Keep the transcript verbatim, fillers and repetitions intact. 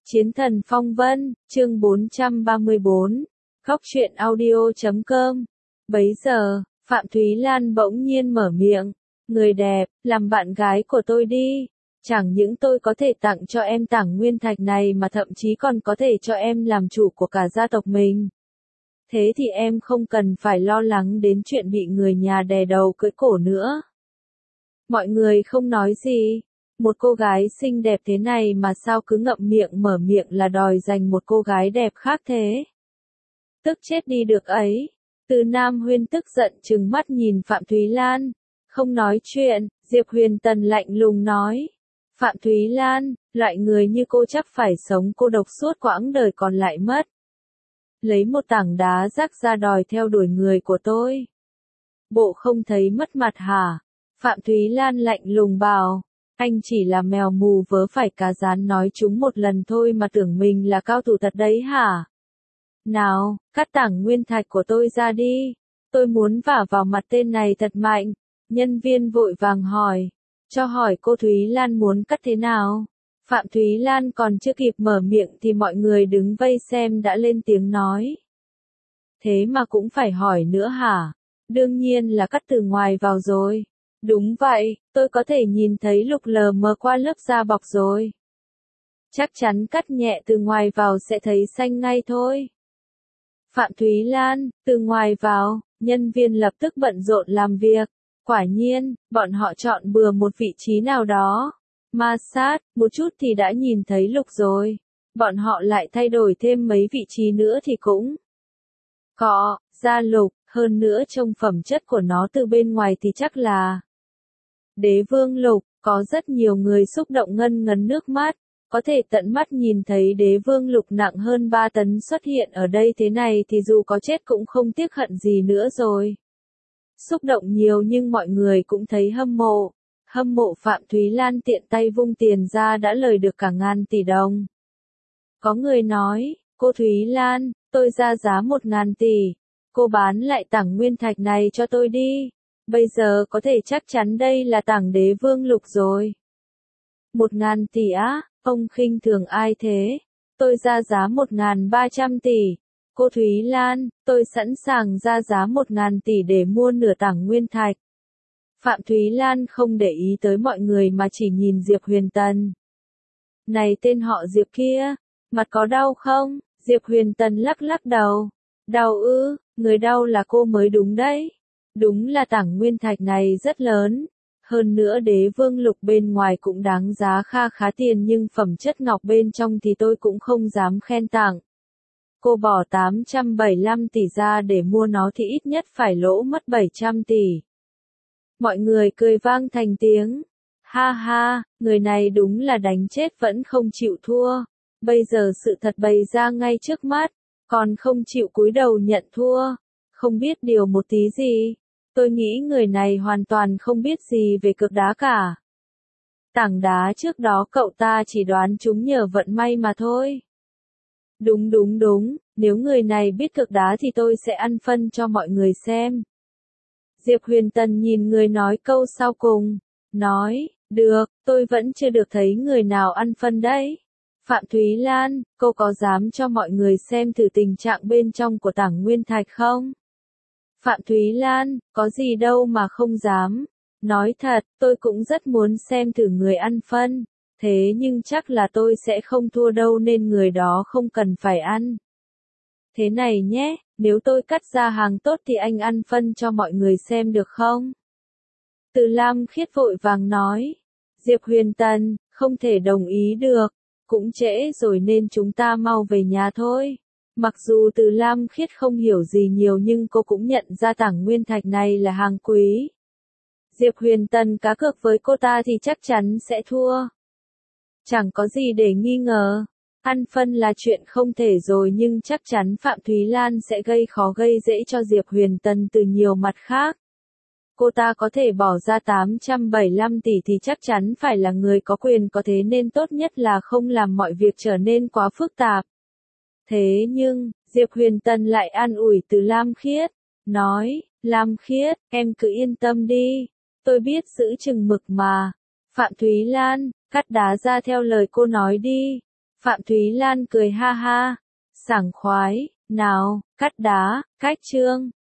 Chiến thần phong vân, chương bốn trăm ba mươi bốn, Góc truyện audio chấm com. Bấy giờ, Phạm Thúy Lan bỗng nhiên mở miệng, người đẹp, làm bạn gái của tôi đi. Chẳng những tôi có thể tặng cho em tảng nguyên thạch này mà thậm chí còn có thể cho em làm chủ của cả gia tộc mình. Thế thì em không cần phải lo lắng đến chuyện bị người nhà đè đầu cưỡi cổ nữa. Mọi người không nói gì. Một cô gái xinh đẹp thế này mà sao cứ ngậm miệng mở miệng là đòi giành một cô gái đẹp khác thế? Tức chết đi được ấy. Từ Nam Huyên tức giận trừng mắt nhìn Phạm Thúy Lan. Không nói chuyện, Diệp Huyền Tần lạnh lùng nói. Phạm Thúy Lan, loại người như cô chắc phải sống cô độc suốt quãng đời còn lại mất. Lấy một tảng đá rác ra đòi theo đuổi người của tôi. Bộ không thấy mất mặt hả? Phạm Thúy Lan lạnh lùng bảo. Anh chỉ là mèo mù vớ phải cá rán nói chúng một lần thôi mà tưởng mình là cao thủ thật đấy hả? Nào, cắt tảng nguyên thạch của tôi ra đi. Tôi muốn vả vào mặt tên này thật mạnh. Nhân viên vội vàng hỏi. Cho hỏi cô Thúy Lan muốn cắt thế nào? Phạm Thúy Lan còn chưa kịp mở miệng thì mọi người đứng vây xem đã lên tiếng nói. Thế mà cũng phải hỏi nữa hả? Đương nhiên là cắt từ ngoài vào rồi. Đúng vậy, tôi có thể nhìn thấy lục lờ mờ qua lớp da bọc rồi. Chắc chắn cắt nhẹ từ ngoài vào sẽ thấy xanh ngay thôi. Phạm Thúy Lan, từ ngoài vào, nhân viên lập tức bận rộn làm việc. Quả nhiên, bọn họ chọn bừa một vị trí nào đó. Ma sát, một chút thì đã nhìn thấy lục rồi. Bọn họ lại thay đổi thêm mấy vị trí nữa thì cũng có, ra lục, hơn nữa trông phẩm chất của nó từ bên ngoài thì chắc là Đế vương lục. Có rất nhiều người xúc động ngân ngấn nước mắt, có thể tận mắt nhìn thấy đế vương lục nặng hơn ba tấn xuất hiện ở đây thế này thì dù có chết cũng không tiếc hận gì nữa rồi. Xúc động nhiều nhưng mọi người cũng thấy hâm mộ. Hâm mộ Phạm Thúy Lan tiện tay vung tiền ra đã lời được cả ngàn tỷ đồng. Có người nói, cô Thúy Lan, tôi ra giá một ngàn tỷ. Cô bán lại tảng nguyên thạch này cho tôi đi. Bây giờ có thể chắc chắn đây là tảng đế vương lục rồi. Một ngàn tỷ á, ông khinh thường ai thế? Tôi ra giá một ngàn ba trăm tỷ. Cô Thúy Lan, tôi sẵn sàng ra giá một ngàn tỷ để mua nửa tảng nguyên thạch. Phạm Thúy Lan không để ý tới mọi người mà chỉ nhìn Diệp Huyền Tần. Này tên họ Diệp kia, mặt có đau không? Diệp Huyền Tần lắc lắc đầu. Đau ư, người đau là cô mới đúng đấy. Đúng là tảng nguyên thạch này rất lớn. Hơn nữa đế vương lục bên ngoài cũng đáng giá kha khá tiền nhưng phẩm chất ngọc bên trong thì tôi cũng không dám khen tặng. Cô bỏ tám trăm bảy mươi lăm tỷ ra để mua nó thì ít nhất phải lỗ mất bảy trăm tỷ. Mọi người cười vang thành tiếng. Ha ha, người này đúng là đánh chết vẫn không chịu thua. Bây giờ sự thật bày ra ngay trước mắt, còn không chịu cúi đầu nhận thua. Không biết điều một tí gì. Tôi nghĩ người này hoàn toàn không biết gì về cược đá cả. Tảng đá trước đó cậu ta chỉ đoán chúng nhờ vận may mà thôi. Đúng đúng đúng, nếu người này biết cược đá thì tôi sẽ ăn phân cho mọi người xem. Diệp Huyền Tần nhìn người nói câu sau cùng, nói, được, tôi vẫn chưa được thấy người nào ăn phân đấy. Phạm Thúy Lan, cô có dám cho mọi người xem thử tình trạng bên trong của tảng nguyên thạch không? Phạm Thúy Lan, có gì đâu mà không dám. Nói thật, tôi cũng rất muốn xem thử người ăn phân. Thế nhưng chắc là tôi sẽ không thua đâu nên người đó không cần phải ăn. Thế này nhé, nếu tôi cắt ra hàng tốt thì anh ăn phân cho mọi người xem được không? Từ Lam Khiết vội vàng nói. Diệp Huyền Tần, không thể đồng ý được. Cũng trễ rồi nên chúng ta mau về nhà thôi. Mặc dù Từ Lam Khiết không hiểu gì nhiều nhưng cô cũng nhận ra tảng nguyên thạch này là hàng quý. Diệp Huyền Tần cá cược với cô ta thì chắc chắn sẽ thua. Chẳng có gì để nghi ngờ. Ăn phân là chuyện không thể rồi nhưng chắc chắn Phạm Thúy Lan sẽ gây khó gây dễ cho Diệp Huyền Tần từ nhiều mặt khác. Cô ta có thể bỏ ra tám trăm bảy mươi lăm tỷ thì chắc chắn phải là người có quyền có thế nên tốt nhất là không làm mọi việc trở nên quá phức tạp. Thế nhưng, Diệp Huyền Tần lại an ủi Từ Lam Khiết, nói, Lam Khiết, em cứ yên tâm đi, tôi biết giữ chừng mực mà. Phạm Thúy Lan, cắt đá ra theo lời cô nói đi. Phạm Thúy Lan cười ha ha, sảng khoái, nào, cắt đá, cách chương.